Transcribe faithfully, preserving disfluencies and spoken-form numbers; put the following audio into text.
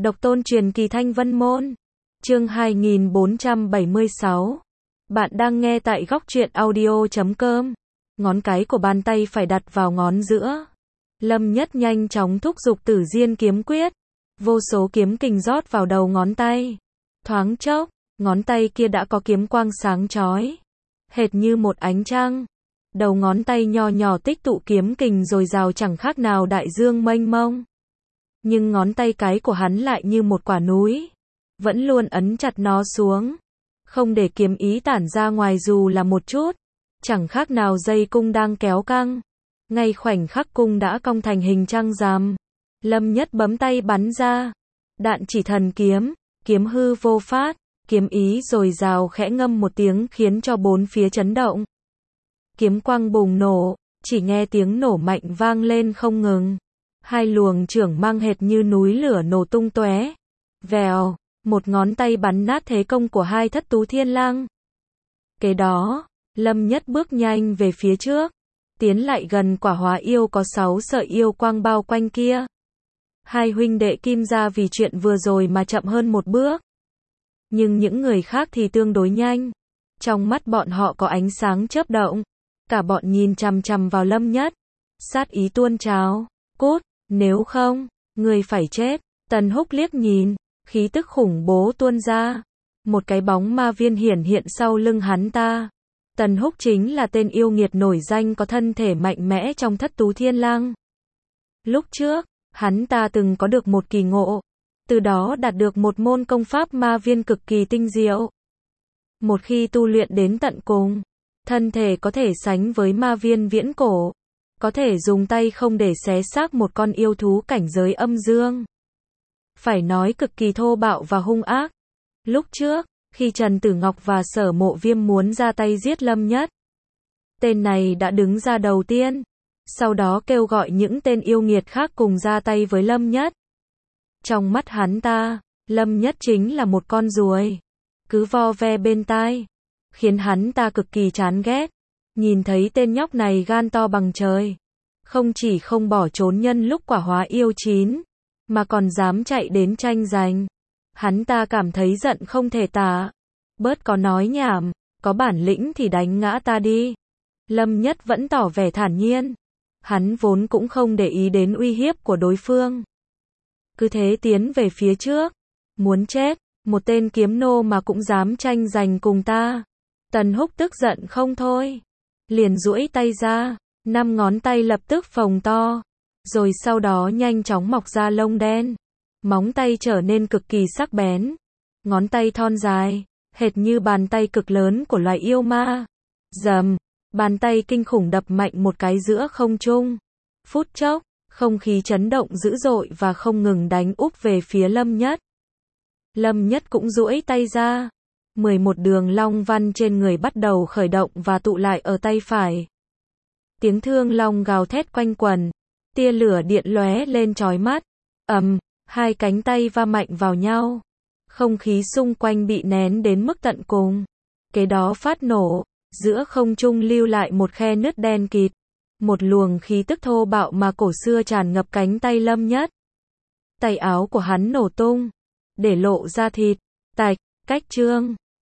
Độc tôn truyền kỳ Thanh Vân Môn. Chương hai nghìn bốn trăm bảy mươi sáu. Bạn đang nghe tại góc truyện audio chấm com. Ngón cái của bàn tay phải đặt vào ngón giữa. Lâm Nhất nhanh chóng thúc giục Tử Diên kiếm quyết. Vô số kiếm kình rót vào đầu ngón tay. Thoáng chốc, ngón tay kia đã có kiếm quang sáng chói, hệt như một ánh trăng. Đầu ngón tay nho nhỏ tích tụ kiếm kình dồi dào chẳng khác nào đại dương mênh mông. Nhưng ngón tay cái của hắn lại như một quả núi, vẫn luôn ấn chặt nó xuống, không để kiếm ý tản ra ngoài dù là một chút, chẳng khác nào dây cung đang kéo căng. Ngay khoảnh khắc cung đã cong thành hình trăng rằm, Lâm Nhất bấm tay bắn ra. Đạn chỉ thần kiếm, kiếm hư vô phát, kiếm ý dồi dào khẽ ngâm một tiếng khiến cho bốn phía chấn động. Kiếm quang bùng nổ, chỉ nghe tiếng nổ mạnh vang lên không ngừng. Hai luồng chưởng mang hệt như núi lửa nổ tung tóe. Vèo, một ngón tay bắn nát thế công của hai thất tú thiên lang. Kế đó, Lâm Nhất bước nhanh về phía trước, tiến lại gần quả hóa yêu có sáu sợi yêu quang bao quanh kia. Hai huynh đệ Kim gia vì chuyện vừa rồi mà chậm hơn một bước. Nhưng những người khác thì tương đối nhanh. Trong mắt bọn họ có ánh sáng chớp động. Cả bọn nhìn chằm chằm vào Lâm Nhất. Sát ý tuôn trào. Cút, nếu không, người phải chết. Tần Húc liếc nhìn, khí tức khủng bố tuôn ra. Một cái bóng ma viên hiển hiện sau lưng hắn ta. Tần Húc chính là tên yêu nghiệt nổi danh có thân thể mạnh mẽ trong thất tú thiên lang. Lúc trước, hắn ta từng có được một kỳ ngộ, từ đó đạt được một môn công pháp ma viên cực kỳ tinh diệu. Một khi tu luyện đến tận cùng, thân thể có thể sánh với ma viên viễn cổ, có thể dùng tay không để xé xác một con yêu thú cảnh giới âm dương. Phải nói cực kỳ thô bạo và hung ác. Lúc trước, khi Trần Tử Ngọc và Sở Mộ Viêm muốn ra tay giết Lâm Nhất, tên này đã đứng ra đầu tiên, sau đó kêu gọi những tên yêu nghiệt khác cùng ra tay với Lâm Nhất. Trong mắt hắn ta, Lâm Nhất chính là một con ruồi, cứ vo ve bên tai, khiến hắn ta cực kỳ chán ghét. Nhìn thấy tên nhóc này gan to bằng trời, không chỉ không bỏ trốn nhân lúc quả hóa yêu chín, mà còn dám chạy đến tranh giành. Hắn ta cảm thấy giận không thể tả. Bớt có nói nhảm, có bản lĩnh thì đánh ngã ta đi. Lâm Nhất vẫn tỏ vẻ thản nhiên. Hắn vốn cũng không để ý đến uy hiếp của đối phương. Cứ thế tiến về phía trước. Muốn chết, một tên kiếm nô mà cũng dám tranh giành cùng ta. Tần Húc tức giận không thôi. Liền duỗi tay ra, năm ngón tay lập tức phồng to. Rồi sau đó nhanh chóng mọc ra lông đen. Móng tay trở nên cực kỳ sắc bén. Ngón tay thon dài, hệt như bàn tay cực lớn của loài yêu ma. Rầm, bàn tay kinh khủng đập mạnh một cái giữa không trung. Phút chốc, không khí chấn động dữ dội và không ngừng đánh úp về phía Lâm Nhất. Lâm Nhất cũng duỗi tay ra. mười một đường long văn trên người bắt đầu khởi động và tụ lại ở tay phải. Tiếng thương long gào thét quanh quần. Tia lửa điện lóe lên chói mắt. Ầm, hai cánh tay va mạnh vào nhau. Không khí xung quanh bị nén đến mức tận cùng. Kế đó phát nổ. Giữa không trung lưu lại một khe nứt đen kịt. Một luồng khí tức thô bạo mà cổ xưa tràn ngập cánh tay Lâm Nhất. Tay áo của hắn nổ tung, để lộ ra thịt. Tạch, cách trương.